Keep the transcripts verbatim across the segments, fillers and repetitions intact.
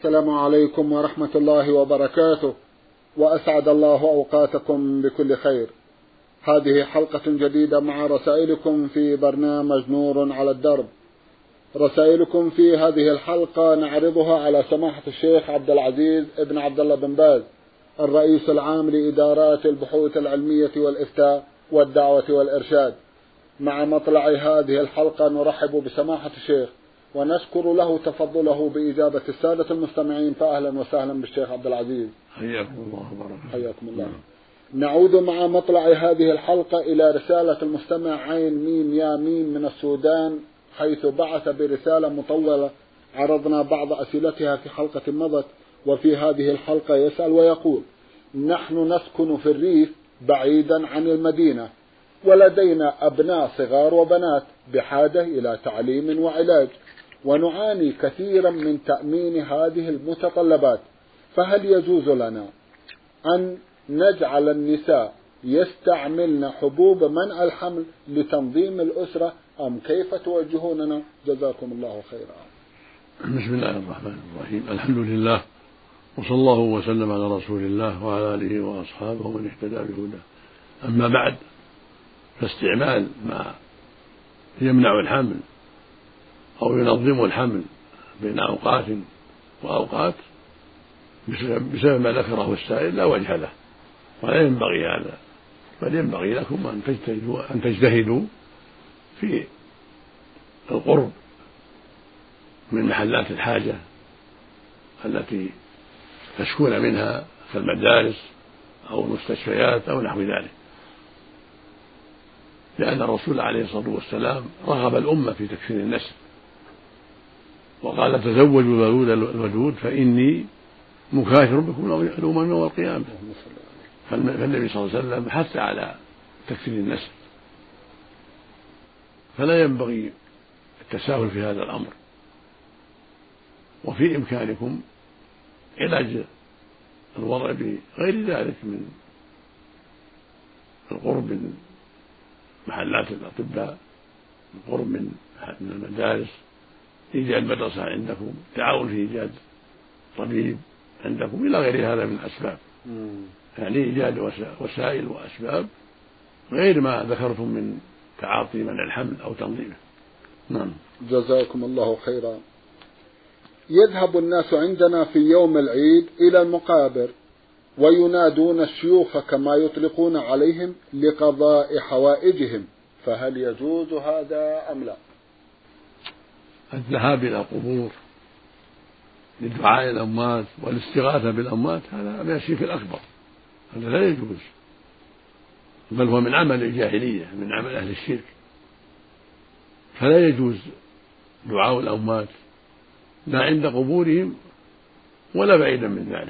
السلام عليكم ورحمة الله وبركاته، وأسعد الله أوقاتكم بكل خير. هذه حلقة جديدة مع رسائلكم في برنامج نور على الدرب. رسائلكم في هذه الحلقة نعرضها على سماحة الشيخ عبد العزيز ابن عبد الله بن باز، الرئيس العام لإدارات البحوث العلمية والإفتاء والدعوة والإرشاد. مع مطلع هذه الحلقة نرحب بسماحة الشيخ ونشكر له تفضله بإجابة السادة المستمعين، فأهلا وسهلا بالشيخ عبد العزيز. حياكم الله وبارك حياكم الله. نعود مع مطلع هذه الحلقة إلى رسالة المستمع عين ميم يا ميم من السودان، حيث بعث برسالة مطولة عرضنا بعض أسئلتها في حلقة مضت، وفي هذه الحلقة يسأل ويقول: نحن نسكن في الريف بعيدا عن المدينة، ولدينا أبناء صغار وبنات بحاجة إلى تعليم وعلاج، ونعاني كثيرا من تأمين هذه المتطلبات، فهل يجوز لنا أن نجعل النساء يستعملن حبوب منع الحمل لتنظيم الأسرة، أم كيف توجهوننا؟ جزاكم الله خيرا. بسم الله الرحمن الرحيم، الحمد لله، وصلى الله وسلم على رسول الله وعلى آله وأصحابه ومن اهتدى بهداه. أما بعد، فاستعمال ما يمنع الحمل أو ينظم الحمل بين أوقات وأوقات بسبب ما ذكره السائل لا وجه له، ولا ينبغي هذا، بل ينبغي لكم أن تجتهدوا أن تجتهدوا في القرب من محلات الحاجة التي تشكون منها كالمدارس أو المستشفيات أو نحو ذلك، لأن الرسول عليه الصلاة والسلام رغب الأمة في تكثير النسل، وقال: تزوجوا الودود فإني مكاثر بكم الأمم يوم القيامة. فالنبي صلى الله عليه وسلم حث على تكثير النسل، فلا ينبغي التساهل في هذا الأمر. وفي إمكانكم علاج الوضع بغير ذلك من القرب من محلات الأطباء، القرب من المدارس، إيجاد مدرسة عندكم، تعاون في إيجاد طبيب عندكم، إلى غير هذا من الأسباب. يعني إيجاد وسائل وأسباب غير ما ذكرتم من تعاطي منع الحمل أو تنظيمه. نعم. جزاكم الله خيرا. يذهب الناس عندنا في يوم العيد إلى المقابر وينادون الشيوخ كما يطلقون عليهم لقضاء حوائجهم، فهل يجوز هذا أم لا؟ الذهاب إلى القبور لدعاء الأموات والاستغاثة بالأموات هذا من الشرك الأكبر، هذا لا يجوز، بل هو من عمل الجاهلية، من عمل أهل الشرك، فلا يجوز دعاء الأموات لا عند قبورهم ولا بعيدا من ذلك،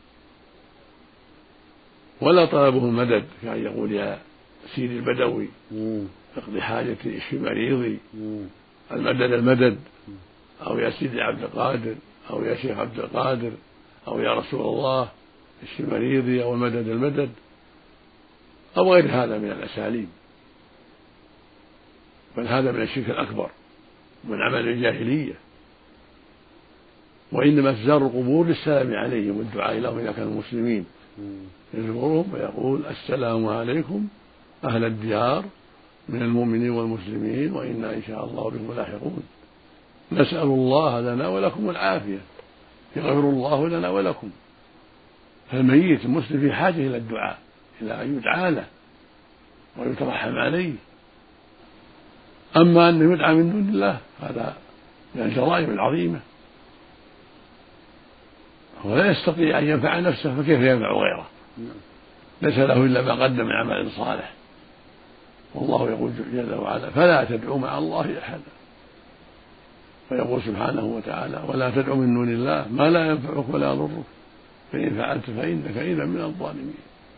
ولا طلبه المدد كأن يقول: يا سيدي البدوي اقضي حاجتي اشفي مريضي، المدد المدد، أو يا سيدي عبد القادر، أو يا شيخ عبد القادر، أو يا رسول الله اشفي مريضي، أو المدد المدد، أو غير هذا من الأساليب، بل هذا من الشرك الأكبر ومن عمل الجاهلية. وإنما تزار القبور للسلام عليهم والدعاء لهم إذا كانوا مسلمين، يزورهم ويقول: السلام عليكم أهل الديار من المؤمنين والمسلمين، وإنا إن شاء الله بكم لاحقون، نسأل الله لنا ولكم العافية، يغفر الله لنا ولكم. فالميت المسلم في حاجة إلى الدعاء، إلى أن يدعى له ويترحم عليه. أما أنه يدعى من دون الله هذا من الجرائم العظيمة، هو لا يستطيع أن ينفع نفسه، فكيف ينفع غيره؟ ليس له إلا ما قدم من عمل صالح. والله يقول جل وعلا: فلا تدعوا مع الله أحدا، ويقول سبحانه وتعالى: ولا تدعوا من دون الله ما لا ينفعك ولا يضرك، فإن فعلت فإنك إذا من الظالمين.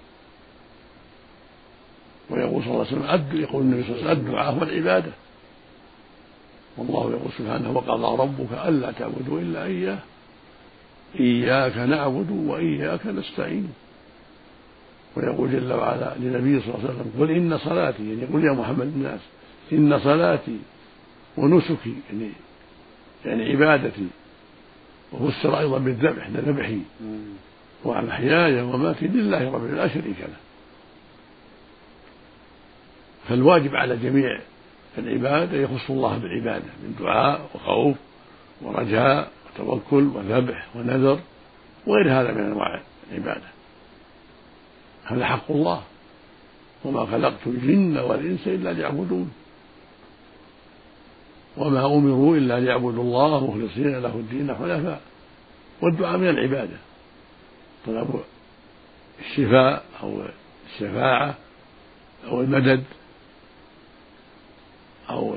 ويقول صلى الله عليه وسلم: يقول النبي صلى الله عليه وسلم: الدعاء هو العبادة. والله يقول سبحانه: وقضى ربك ألا تعبدوا إلا إياه إياك نعبد وإياك نستعين. ويقول جل وعلا لنبيه صلى الله عليه وسلم: قل إن صلاتي، يعني يقول يا محمد الناس: إن صلاتي ونسكي، يعني, يعني عبادتي وفسر أيضا بالذبح ذبحي ومحياي ومماتي لله رب العالمين لا شريك له. فالواجب على جميع العباد أن يخصوا الله بالعبادة من دعاء وخوف ورجاء وتوكل وذبح ونذر وغير هذا من أنواع العبادة. هذا حق الله، وما خلقت الجن والإنس إلا ليعبدون، وما أمروا إلا ليعبدوا الله مخلصين له الدين حنفاء. والدعاء من العبادة، طلب الشفاء أو الشفاعة أو المدد أو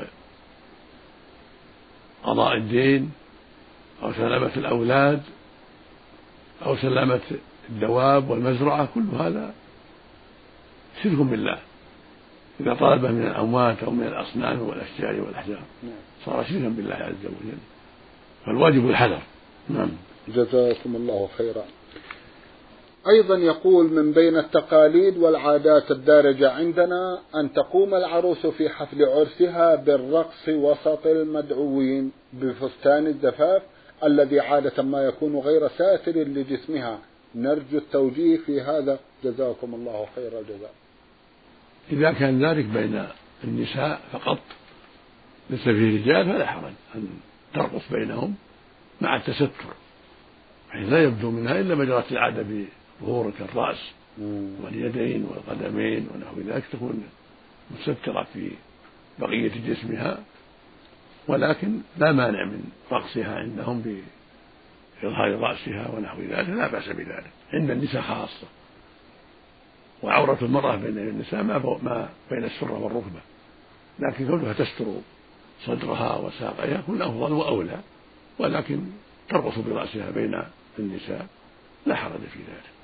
قضاء الدين أو سلامة الأولاد أو سلامة الدواب والمزرعة، كل هذا شرك بالله إذا طلبه من الأموات أو من الأصنام والأشجار والأحجار صار شركا بالله عز وجل، فالواجب الحذر. نعم. جزاكم الله خيرا. أيضا يقول من بين التقاليد والعادات الدارجة عندنا أن تقوم العروس في حفل عرسها بالرقص وسط المدعوين بفستان الزفاف الذي عادة ما يكون غير ساتر لجسمها، نرجو التوجيه في هذا جزاكم الله خير الجزاء. إذا كان ذلك بين النساء فقط ليس فيه رجال فلا حرج أن ترقص بينهم مع التستر حيث لا يبدو منها إلا ما جرت العادة بظهور كالرأس واليدين والقدمين ونحو ذلك، تكون مستترة في بقية جسمها، ولكن لا مانع من رقصها عندهم بإظهار رأسها ونحو ذلك، لا بأس بذلك عند النساء خاصة. وعورة المرأة بين النساء ما بين السرة والركبة، لكن كونها تستر صدرها وساقيها يكون أفضل وأولى، ولكن ترقص برأسها بين النساء لا حرج في ذلك.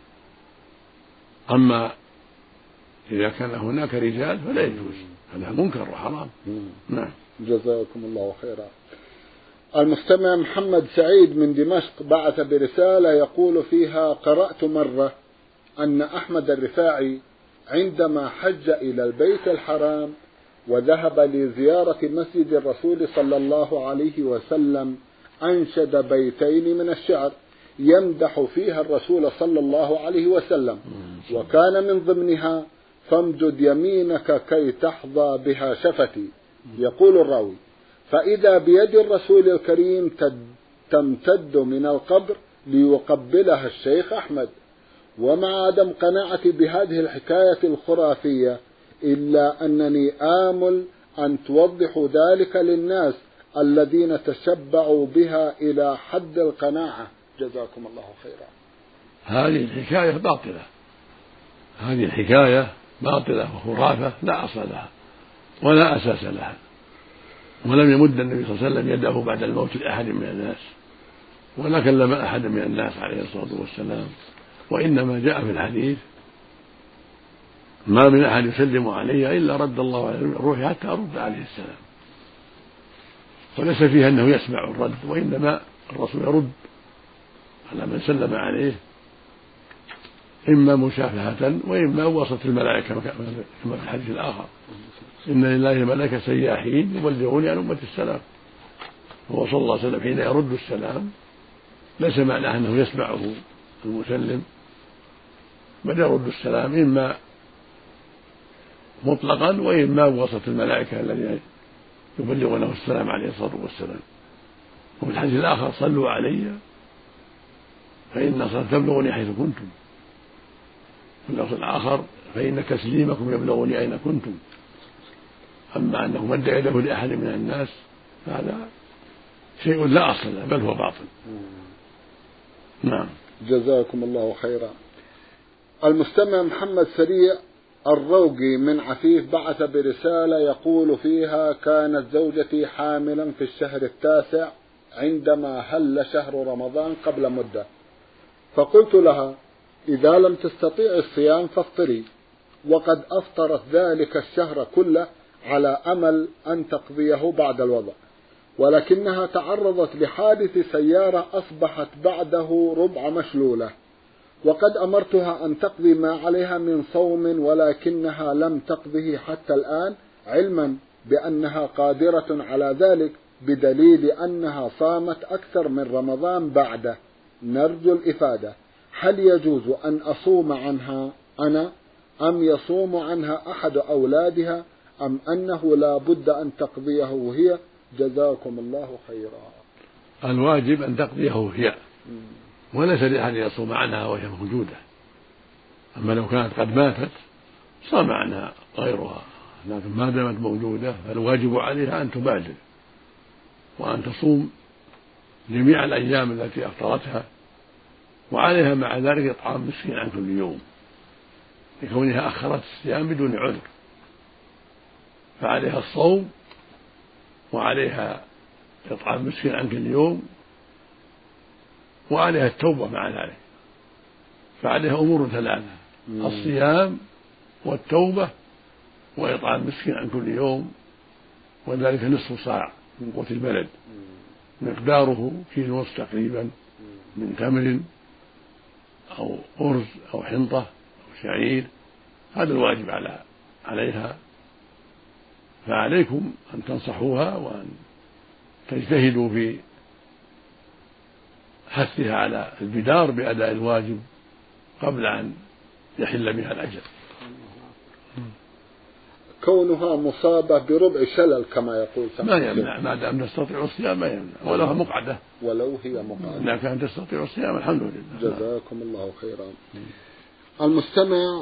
أما إذا كان هناك رجال فلا يجوز، هذا منكر وحرام. نعم. جزاكم الله خيرا. المستمع محمد سعيد من دمشق بعث برسالة يقول فيها: قرأت مرة أن أحمد الرفاعي عندما حج إلى البيت الحرام وذهب لزيارة مسجد الرسول صلى الله عليه وسلم أنشد بيتين من الشعر يمدح فيها الرسول صلى الله عليه وسلم، وكان من ضمنها: فامدد يمينك كي تحظى بها شفتي. يقول الراوي: فإذا بيد الرسول الكريم تمتد من القبر ليقبلها الشيخ أحمد. ومع عدم قناعتي بهذه الحكاية الخرافية إلا أنني آمل أن توضحوا ذلك للناس الذين تشبعوا بها إلى حد القناعة، جزاكم الله خيرا. هذه الحكاية باطلة، هذه الحكاية باطلة وخرافة لا أصل لها ولا أساس لها، ولم يمد النبي صلى الله عليه وسلم يده بعد الموت لأحد من الناس ولا كلم أحد من الناس عليه الصلاة والسلام، وإنما جاء في الحديث: ما من أحد يسلم علي إلا رد الله على روحي حتى أرد عليه السلام. وليس فيها أنه يسمع الرد، وإنما الرسول يرد على من سلم عليه إما مشافهة وإما وسط الملائكة كما في الحديث الآخر: إن لله ملائكة سياحين يبلغوني عن أمة السلام. هو صلى الله عليه وسلم حين يرد السلام ليس معناه أنه يسمعه المسلم، بل يرد السلام إما مطلقا وإما وسط الملائكة الذين يبلغونه السلام عليه الصلاة والسلام. وفي الحديث الآخر: صلوا علي فإن صلاة تبلغني حيث كنتم. في اللفظ الآخر: فإن تسليمكم يبلغني أين كنتم. أما أنه مد يده لأحد من الناس فهذا شيء لا أصل له بل هو باطل. نعم. جزاكم الله خيرا. المستمع محمد سريع الروقي من عفيف بعث برسالة يقول فيها: كانت زوجتي حاملا في الشهر التاسع عندما هل شهر رمضان قبل مدة، فقلت لها: إذا لم تستطيع الصيام فافطري، وقد أفطرت ذلك الشهر كله على أمل أن تقضيه بعد الوضع، ولكنها تعرضت لحادث سيارة أصبحت بعده ربع مشلولة، وقد أمرتها أن تقضي ما عليها من صوم ولكنها لم تقضه حتى الآن، علما بأنها قادرة على ذلك، بدليل أنها صامت أكثر من رمضان بعده، نرجو الإفادة. هل يجوز أن أصوم عنها أنا أم يصوم عنها أحد أولادها أم أنه لا بد أن تقضيه هي؟ جزاكم الله خيرا. الواجب أن تقضيه هي، وليس لأحد يصوم عنها وهي موجودة. أما لو كانت قد ماتت صام عنها غيرها، لكن ما دامت موجودة فالواجب عليها أن تبادر وأن تصوم جميع الأيام التي أفطرتها، وعليها مع ذلك إطعام مسكين عن كل يوم لكونها أخرت الصيام بدون عذر، فعليها الصوم وعليها إطعام مسكين عن كل يوم وعليها التوبة مع ذلك. فعليها أمور ثلاثة: الصيام والتوبة وإطعام مسكين عن كل يوم، وذلك نصف صاع من قوت البلد مقداره كيلو ونصف تقريبا من تمر أو أرز أو حنطة أو شعير. هذا الواجب على عليها، فعليكم أن تنصحوها وأن تجتهدوا في حثها على البدار بأداء الواجب قبل أن يحل بها الأجل. كونها مصابة بربع شلل كما يقول ما يمنع، ما دام تستطيع الصيام ما يمنع، ولو مقعدة ولو هي مقعدة إذا كانت تستطيع الصيام الحمد لله. جزاكم الله خيرا. المستمع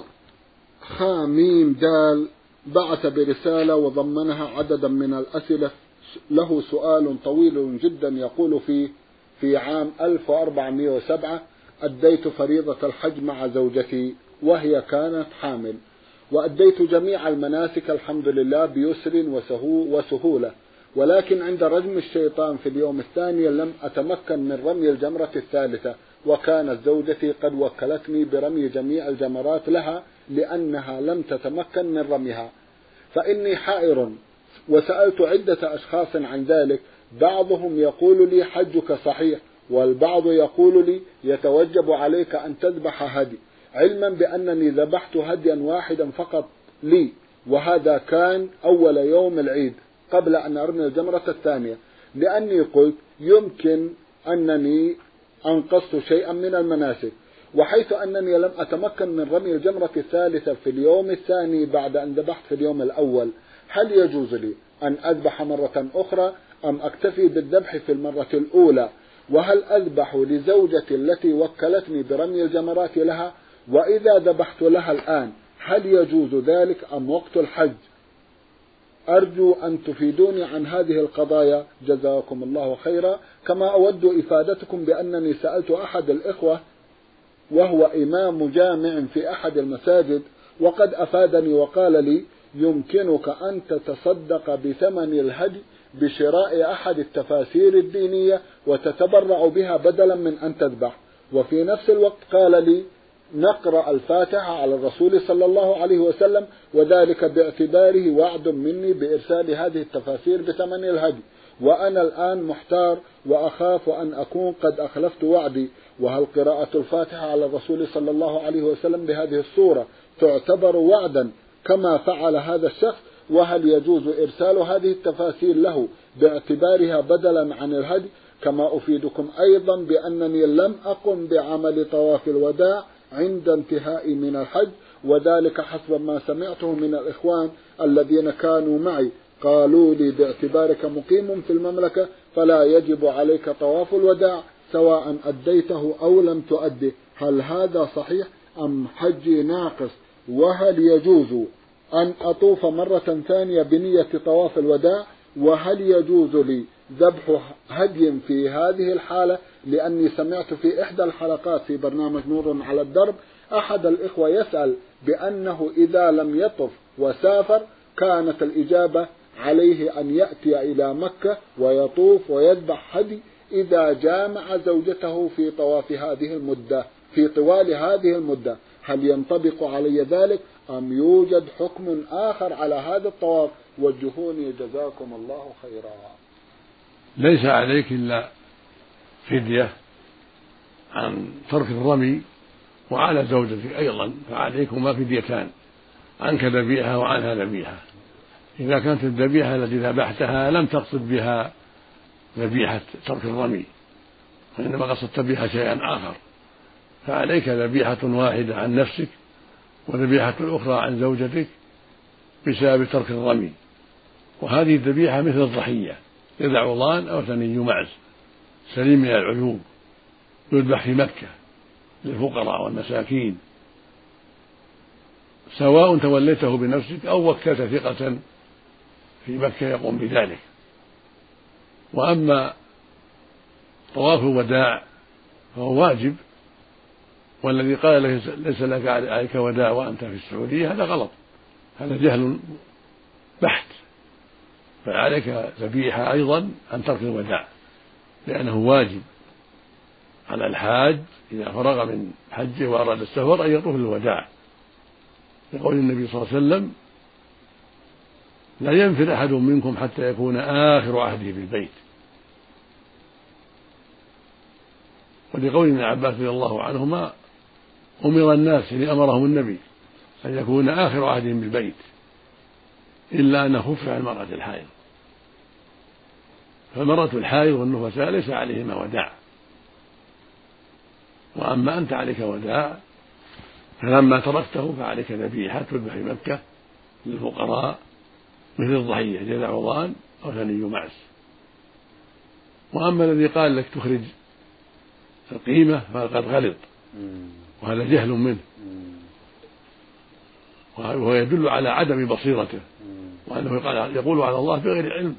خاميم دال بعث برسالة وضمنها عددا من الأسئلة. له سؤال طويل جدا يقول فيه: في عام ألف وأربعمائة وسبعة أديت فريضة الحج مع زوجتي وهي كانت حامل، وأديت جميع المناسك الحمد لله بيسر وسهولة، ولكن عند رجم الشيطان في اليوم الثاني لم أتمكن من رمي الجمرة الثالثة، وكانت زوجتي قد وكلتني برمي جميع الجمرات لها لأنها لم تتمكن من رميها، فإني حائر وسألت عدة أشخاص عن ذلك، بعضهم يقول لي حجك صحيح، والبعض يقول لي يتوجب عليك أن تذبح هدي، علما بأنني ذبحت هديا واحدا فقط لي، وهذا كان أول يوم العيد قبل أن أرمي الجمرة الثانية، لأني قلت يمكن أنني أنقصت شيئا من المناسك، وحيث أنني لم أتمكن من رمي الجمرة الثالثة في اليوم الثاني بعد أن ذبحت في اليوم الأول، هل يجوز لي أن أذبح مرة أخرى أم أكتفي بالذبح في المرة الأولى؟ وهل أذبح لزوجتي التي وكلتني برمي الجمرات لها؟ وإذا ذبحت لها الآن هل يجوز ذلك أم وقت الحج؟ أرجو أن تفيدوني عن هذه القضايا جزاكم الله خيرا. كما أود إفادتكم بأنني سألت أحد الإخوة وهو إمام جامع في أحد المساجد، وقد أفادني وقال لي يمكنك أن تتصدق بثمن الهدي بشراء أحد التفاسير الدينية وتتبرع بها بدلا من أن تذبح، وفي نفس الوقت قال لي نقرأ الفاتحة على الرسول صلى الله عليه وسلم، وذلك باعتباره وعد مني بإرسال هذه التفاسير بثمن الهدي، وأنا الآن محتار وأخاف أن أكون قد أخلفت وعدي، وهل قراءة الفاتحة على الرسول صلى الله عليه وسلم بهذه الصورة تعتبر وعدا كما فعل هذا الشخص؟ وهل يجوز إرسال هذه التفاسير له باعتبارها بدلا عن الهدي؟ كما أفيدكم أيضا بأنني لم أقم بعمل طواف الوداع عند انتهائي من الحج، وذلك حسب ما سمعته من الإخوان الذين كانوا معي، قالوا لي باعتبارك مقيم في المملكة فلا يجب عليك طواف الوداع سواء أديته أو لم تؤده، هل هذا صحيح أم حجي ناقص؟ وهل يجوز أن أطوف مرة ثانية بنية طواف الوداع؟ وهل يجوز لي ذبح هدي في هذه الحالة؟ لأني سمعت في إحدى الحلقات في برنامج نور على الدرب أحد الإخوة يسأل بأنه إذا لم يطف وسافر كانت الإجابة عليه أن يأتي إلى مكة ويطوف ويذبح هدي إذا جامع زوجته في طواف هذه المدة في طوال هذه المدة، هل ينطبق علي ذلك أم يوجد حكم آخر على هذا الطواف؟ وجهوني جزاكم الله خيرا. ليس عليك إلا فدية عن ترك الرمي، وعلى زوجتك أيضا فعليكما فديتان، عنك ذبيحة وعنها ذبيحة. إذا كانت الذبيحة التي ذبحتها لم تقصد بها ذبيحة ترك الرمي، وإنما قصدت بها شيئا آخر، فعليك ذبيحة واحدة عن نفسك وذبيحة أخرى عن زوجتك بسبب ترك الرمي. وهذه الذبيحة مثل الضحية، يذع ضان أو ثني معز سليم من العيوب، يذبح في مكة للفقراء والمساكين، سواء توليته بنفسك أو وكلت ثقة في مكة يقوم بذلك. وأما طواف الوداع فهو واجب، والذي قال ليس لك عليك وداع وأنت في السعودية هذا غلط، هذا جهل بحت، فعليك ذبيحة أيضا عن ترك الوداع، لأنه واجب على الحاج إذا فرغ من حجه وأراد السفر أن يطوف الوداع، يقول النبي صلى الله عليه وسلم: لا ينفر أحد منكم حتى يكون آخر عهده بالبيت. ولقول ابن عباس رضي الله عنهما: أمر الناس يعني أمرهم النبي أن يكون آخر عهدهم بالبيت إلا أن خف عن المرأة الحائض، فالمرأة الحائض والنفساء ليس عليهما وداع، وأما أنت عليك وداع، فلما تركته فعليك ذبيحة تذبح في مكة للفقراء مثل الضحية جذع ضان أو ثني معز. وأما الذي قال لك تخرج القيمة فقد غلط، وهذا جهل منه، وهو يدل على عدم بصيرته، وأنه يقول على الله بغير علم،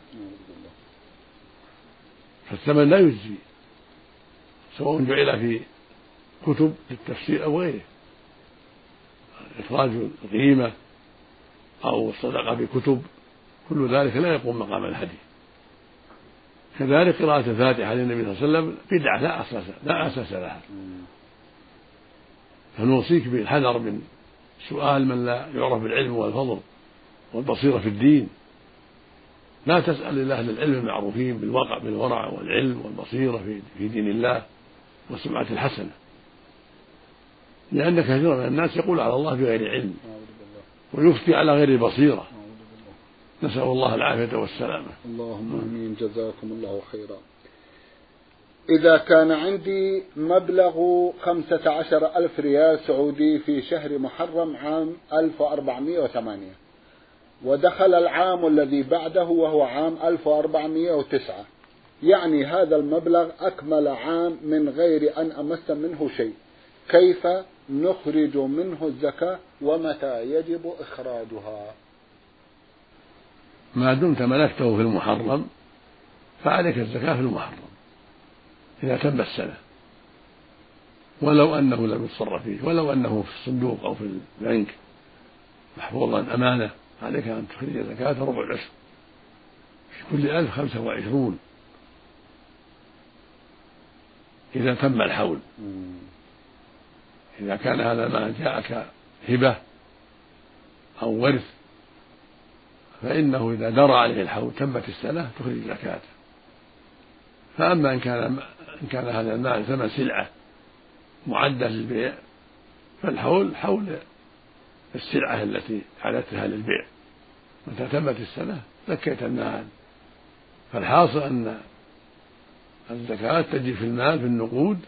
فالثمن لا يجزي سواء جعل في كتب للتفسير أو غيره. إخراج القيمة أو الصدقة بكتب كل ذلك لا يقوم مقام الهدي. كذلك قراءة الفاتحة للنبي صلى الله عليه وسلم بدعة لا أساس لا أساس لها، فنوصيك بالحذر من سؤال من لا يعرف بالعلم والفضل والبصيرة في الدين. لا تسأل إلا أهل العلم المعروفين بالوقع بالورع والعلم والبصيرة في دين الله والسمعة الحسنة، لأن كثيرا من الناس يقول على الله بغير علم ويفتي على غير بصيرة، نسأل الله العافية والسلامة. اللهم آمين. جزاكم الله خيرا. إذا كان عندي مبلغ خمسة عشر ألف ريال سعودي في شهر محرم عام ألف وأربعمائة وثمانية، ودخل العام الذي بعده وهو عام ألف وأربعمائة وتسعة، يعني هذا المبلغ أكمل عام من غير أن أمس منه شيء، كيف نخرج منه الزكاة ومتى يجب إخراجها؟ ما دمت ملكته في المحرم فعليك الزكاة في المحرم إذا تم السنة، ولو أنه لم يتصرف فيه، ولو أنه في الصندوق أو في البنك محفوظا أمانة، عليك أن تخرج زكاة ربع العشر في كل ألف خمسة وعشرون إذا تم الحول. إذا كان هذا ما جاءك هبة أو ورث فإنه إذا درى عليه الحول تمت السنة تخرج زكاة. فأما إن كان إن كان هذا المال ثمن سلعة معدة للبيع فالحول حول السلعة التي أعدتها للبيع، متى تمت السنة زكيت المال. فالحاصل أن الزكاة تجي في المال في النقود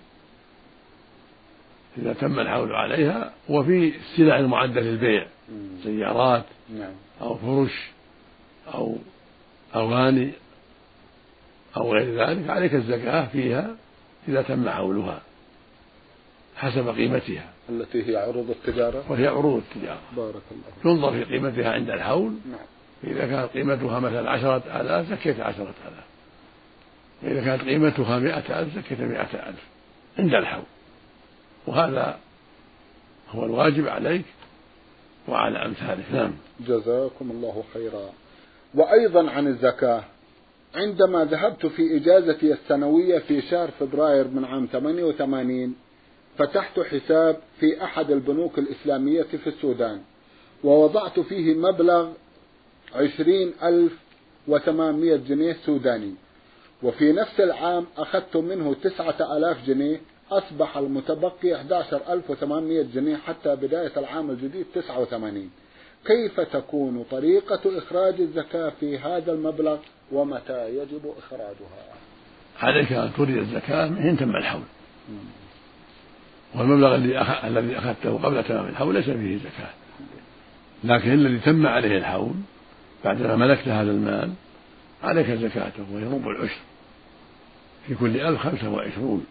إذا تم الحول عليها، وفي السلع المعدة للبيع سيارات أو فرش أو أواني أو غير ذلك عليك الزكاة فيها إذا تم حولها حسب قيمتها التي هي عروض التجارة، وهي عروض التجارة. بارك الله. ينظر في قيمتها عند الحول، إذا كانت قيمتها مثلا عشرة آلاف زكيت عشرة آلاف، وإذا كانت قيمتها مائة ألف زكيت مائة ألف عند الحول. وهذا هو الواجب عليك وعلى أمثالك. نعم. جزاكم الله خيرا. وأيضا عن الزكاة، عندما ذهبت في إجازتي السنوية في شهر فبراير من عام ثمانية وثمانين فتحت حساب في أحد البنوك الإسلامية في السودان، ووضعت فيه مبلغ عشرين ألف وثمانمائة جنيه سوداني، وفي نفس العام أخذت منه تسعة آلاف جنيه، أصبح المتبقي أحد عشر ألف وثمانمائة جنيه حتى بداية العام الجديد تسعة وثمانين. كيف تكون طريقة إخراج الزكاة في هذا المبلغ ومتى يجب إخراجها؟ عليك أن تخرج الزكاة من حين تم الحول، والمبلغ الذي أخذته قبل تمام الحول ليس فيه زكاة، لكن الذي تم عليه الحول بعدما ملكت هذا المال عليك زكاته، وهي ربع العشر في كل ألف خمسة وعشرون،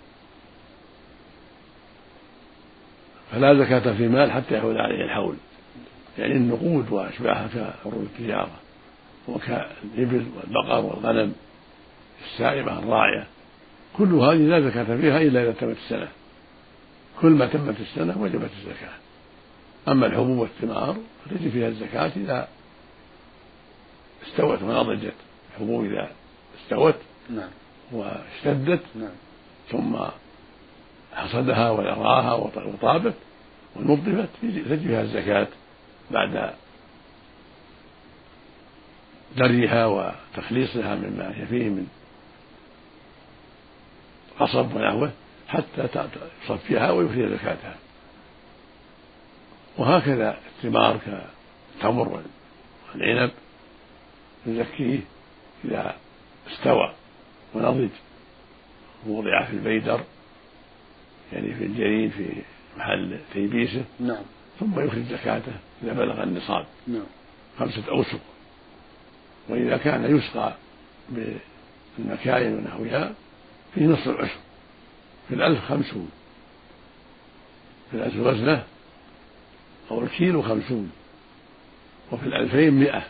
فلا زكاة في مال حتى يحول عليه الحول، يعني النقود وأشباهها كعروض التجارة وكالإبل والبقر والغنم السائمة الراعية، كل هذه لا زكاة فيها إلا إذا تمت السنة، كل ما تمت السنة وجبت الزكاة. أما الحبوب والثمار فتجب فيها الزكاة إذا استوت ونضجت، الحبوب إذا استوت نعم. واشتدت نعم. ثم حصدها ويراها وطابت ونظفت تجب فيها الزكاة بعد دريها وتخليصها مما هي فيه من قصب ونحوه حتى تصفيها ويخرج زكاتها. وهكذا الثمار كالتمر والعنب يزكيه إذا استوى ونضج ووضع في البيدر، يعني في الجريد في محل تيبيسه، نعم. ثم يخرج زكاته إذا بلغ النصاب، نعم. خمسة أوسق. وإذا كان يسقى بالمكاين ونحوها فيه نصف العشر، في الألف خمسون، في الألف وزنة أو الكيلو خمسون، وفي الألفين مئة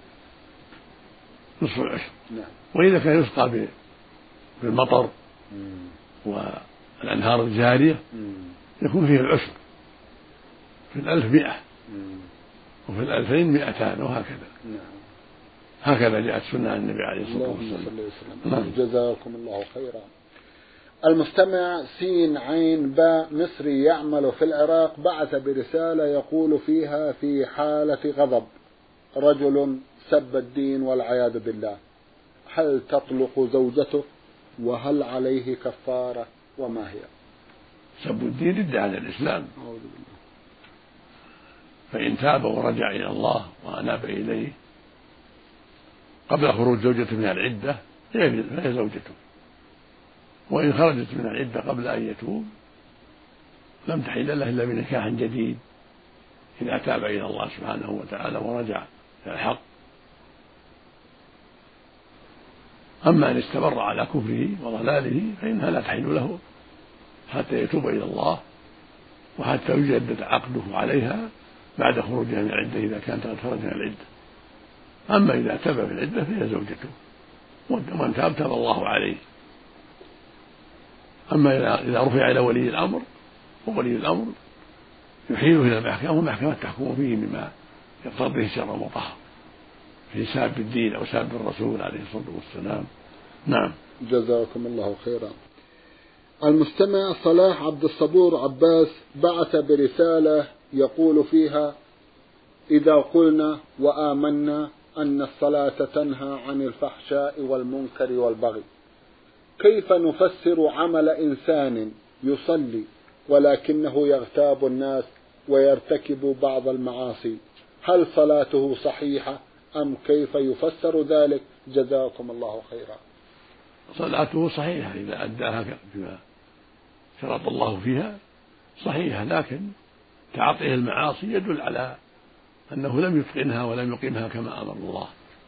نصف العشر. نعم. وإذا كان يسقى بالمطر والأنهار الجارية يكون فيه العشر، في الألف مئة وفي الألفين مئتان، وهكذا. نعم. هكذا جاءت سنة النبي عليه الصلاة والسلام. نعم. جزاكم الله خيرا. المستمع سين عين باء مصري يعمل في العراق بعث برسالة يقول فيها: في حالة غضب رجل سب الدين والعياذ بالله، هل تطلق زوجته؟ وهل عليه كفارة؟ وما هي؟ سب الدين رد على الإسلام، أعوذ بالله. فإن تاب ورجع إلى الله وأناب إليه قبل خروج زوجته من العدة فهي زوجته، وإن خرجت من العدة قبل أن يتوب لم تحل له إلا بنكاح جديد إذا تاب إلى الله سبحانه وتعالى ورجع إلى الحق. أما إن استمر على كفره وضلاله فإنها لا تحل له حتى يتوب إلى الله وحتى يجدد عقده عليها بعد خروجها من العدة إذا كانت قد خرجت من العدة. أما إذا تاب في العدة فهي زوجته، ومن تاب تاب الله عليه. أما إذا رفع إلى ولي الأمر وولي الأمر يحيله إلى المحكمة والمحكمة تحكم فيه بما يقتضيه الشرع المطهر في ساب الدين أو ساب الرسول عليه الصلاة والسلام. نعم. جزاكم الله خيرا. المستمع صلاح عبد الصبور عباس بعث برسالة يقول فيها: إذا قلنا وآمنا أن الصلاة تنهى عن الفحشاء والمنكر والبغي، كيف نفسر عمل إنسان يصلي ولكنه يغتاب الناس ويرتكب بعض المعاصي؟ هل صلاته صحيحة أم كيف يفسر ذلك؟ جزاكم الله خيرا. صلاته صحيحة إذا أداها بما شرط الله فيها صحيحة، لكن تعاطيه المعاصي يدل على أنه لم يتقنها ولم يقيمها كما أمر الله،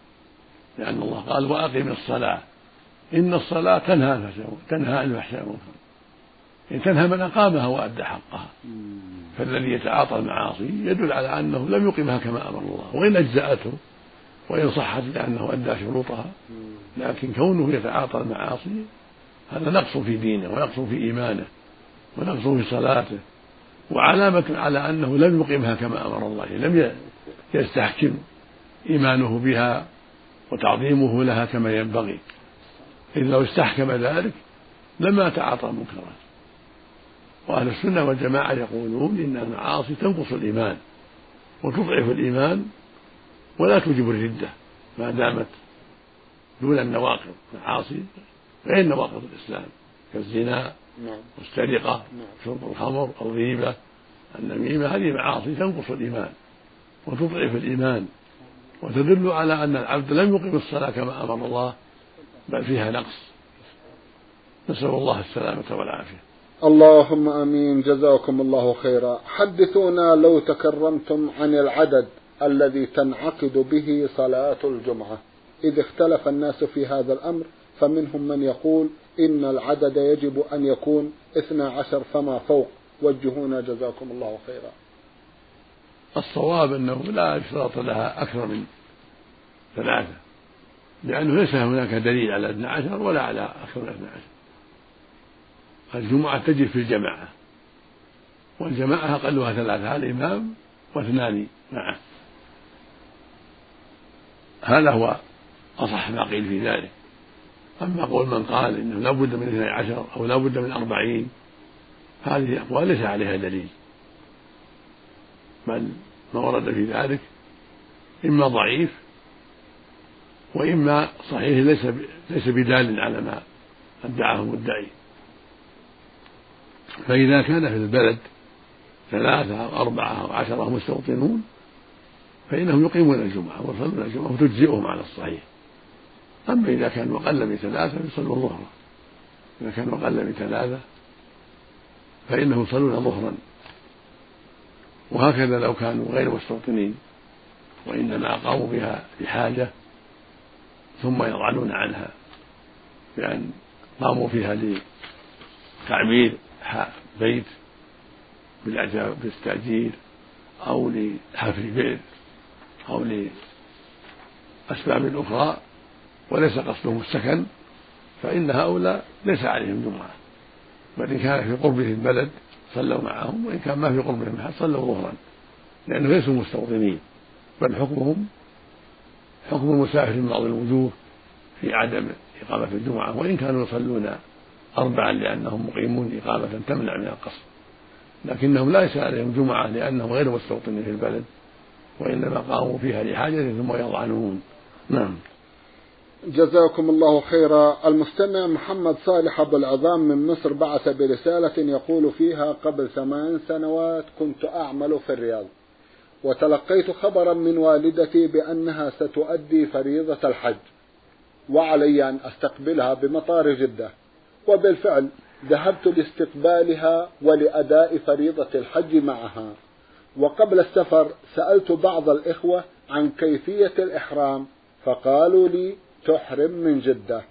لأن الله قال: وأقم الصلاة إن الصلاة تنهى تنهى عن الفحشاء والمنكر، يعني تنهى من أقامها وأدى حقها. فالذي يتعاطى المعاصي يدل على أنه لم يقيمها كما أمر الله، وإن أجزأته وإن صحت لأنه أدى شروطها، لكن كونه يتعاطى المعاصي هذا نقص في دينه ونقص في إيمانه ونقص في صلاته، وعلامة على أنه لم يقيمها كما أمر الله، لم يستحكم إيمانه بها وتعظيمه لها كما ينبغي. إذ لو استحكم ذلك لما تعاطى المنكرات. وأهل السنة والجماعة يقولون إن المعاصي تنقص الإيمان وتضعف الإيمان ولا توجب الردة ما دامت دون النواقض. معاصي غير نواقض الإسلام كالزنا والسرقة، شرب الخمر، الغيبة، النميمة، هذه معاصي تنقص الإيمان وتضعف الإيمان وتدل على أن العبد لم يقم الصلاة كما أمر الله، بل فيها نقص. نسأل الله السلامة والعافية. اللهم آمين. جزاكم الله خيرا. حدثونا لو تكرمتم عن العدد الذي تنعقد به صلاة الجمعة، إذ اختلف الناس في هذا الأمر، فمنهم من يقول إن العدد يجب أن يكون اثنى عشر فما فوق. وجهونا جزاكم الله خيرا. الصواب أنه لا يشترط لها أكثر من ثلاثة، لأنه ليس هناك دليل على اثنى عشر ولا على أكثر من اثنى عشر. الجمعة تجب في الجماعة، والجماعة أقلها ثلاثة، الإمام واثنان معه. هذا هو أصح ما قيل في ذلك. أما قول من قال إنه لا بد من اثني عشر أو لا بد من أربعين، هذه أقوال ليس عليها دليل، بل ما ورد في ذلك إما ضعيف وإما صحيح ليس ليس بدال على ما ادعاه المدعي. فإذا كان في البلد ثلاثة أو أربعة أو عشرة مستوطنون فإنهم يقيمون الجمعة ويصلون الجمعة وتجزئهم على الصحيح. أما إذا كانوا أقل من ثلاثة يصلون ظهرا، إذا كانوا أقل من ثلاثة فإنهم يصلون ظهرا. وهكذا لو كانوا غير مستوطنين وإنما أقاموا بها بحاجة ثم يضعنون عنها بأن قاموا فيها لتعمير بيت بالتأجير أو لحفر بئر أو لأسباب أخرى وليس قصدهم السكن، فإن هؤلاء ليس عليهم جمعة، بل إن كان في قربهم البلد صلوا معهم، وإن كان ما في قربهم أحد صلوا ظهرا، لأنه ليسوا مستوطنين، بل حكمهم حكم المسافر من بعض الوجوه في عدم إقامة الجمعة، وإن كانوا يصلون أربعا لأنهم مقيمون إقامة تمنع من القصر، لكنهم ليس عليهم جمعة لأنهم غير مستوطنين في البلد، وإنما قاموا فيها لحاجة ثم يضعنون. نعم. جزاكم الله خيرا. المستمع محمد صالح أبو العظام من مصر بعث برسالة يقول فيها: قبل ثمان سنوات كنت أعمل في الرياض، وتلقيت خبرا من والدتي بأنها ستؤدي فريضة الحج وعلي أن أستقبلها بمطار جدة، وبالفعل ذهبت لاستقبالها ولأداء فريضة الحج معها. وقبل السفر سألت بعض الإخوة عن كيفية الإحرام فقالوا لي تحرم من جدة،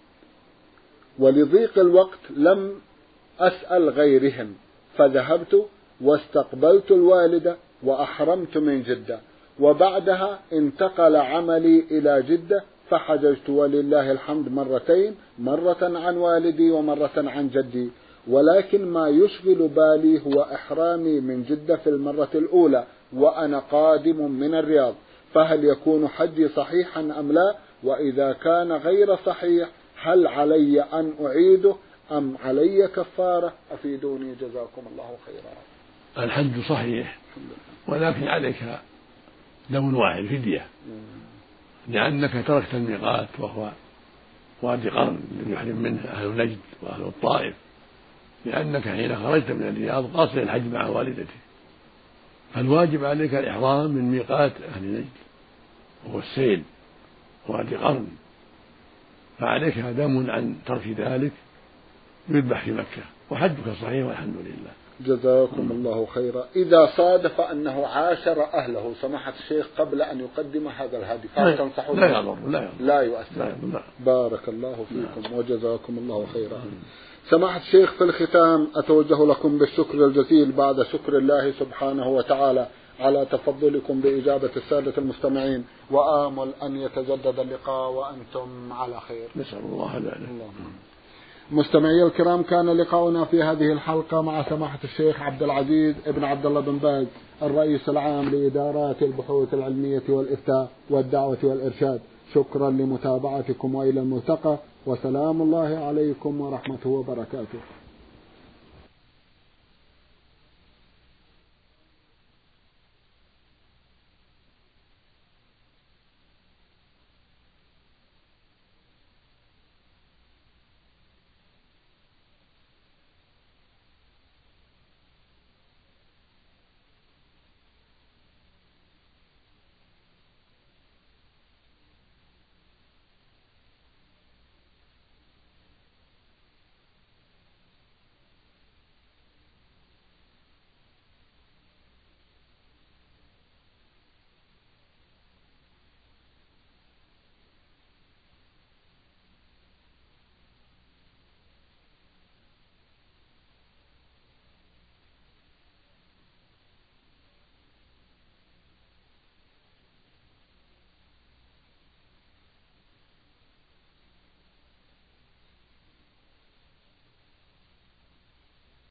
ولضيق الوقت لم أسأل غيرهم، فذهبت واستقبلت الوالدة وأحرمت من جدة، وبعدها انتقل عملي إلى جدة فحججت ولله الحمد مرتين، مرة عن والدي ومرة عن جدي، ولكن ما يشغل بالي هو إحرامي من جدة في المرة الأولى وأنا قادم من الرياض، فهل يكون حجي صحيحا أم لا؟ وإذا كان غير صحيح هل علي أن أعيده أم علي كفارة؟ أفيدوني جزاكم الله خيرا. الحج صحيح، ولكن عليك دم واحد فدية، لأنك تركت الميقات وهو وادي قرن الذي يحرم منه أهل نجد وأهل الطائف، لأنك حين خرجت من الرياض قاصد الحج مع والدتك، فالواجب عليك الإحرام من ميقات أهل نجد وهو السيل وادي قرن، فعليك دم عن ترك ذلك يذبح في مكة، وحجك صحيح والحمد لله. جزاكم الله خيرا. إذا صادف أنه عاشر أهله سماحة الشيخ قبل أن يقدم هذا الهدي فهل تنصحون؟ لا يضر لا يضر لا يؤثر. لا يضر. بارك الله فيكم وجزاكم الله خيرا. سماحة الشيخ، في الختام أتوجه لكم بالشكر الجزيل بعد شكر الله سبحانه وتعالى على تفضلكم بإجابة السادة المستمعين، وآمل أن يتجدد اللقاء وأنتم على خير. نسأل الله ذلك. مستمعي الكرام، كان لقاؤنا في هذه الحلقة مع سماحة الشيخ عبد العزيز ابن عبد الله بن باز، الرئيس العام لإدارات البحوث العلمية والإفتاء والدعوة والإرشاد. شكرا لمتابعتكم وإلى الملتقى، وسلام الله عليكم ورحمته وبركاته.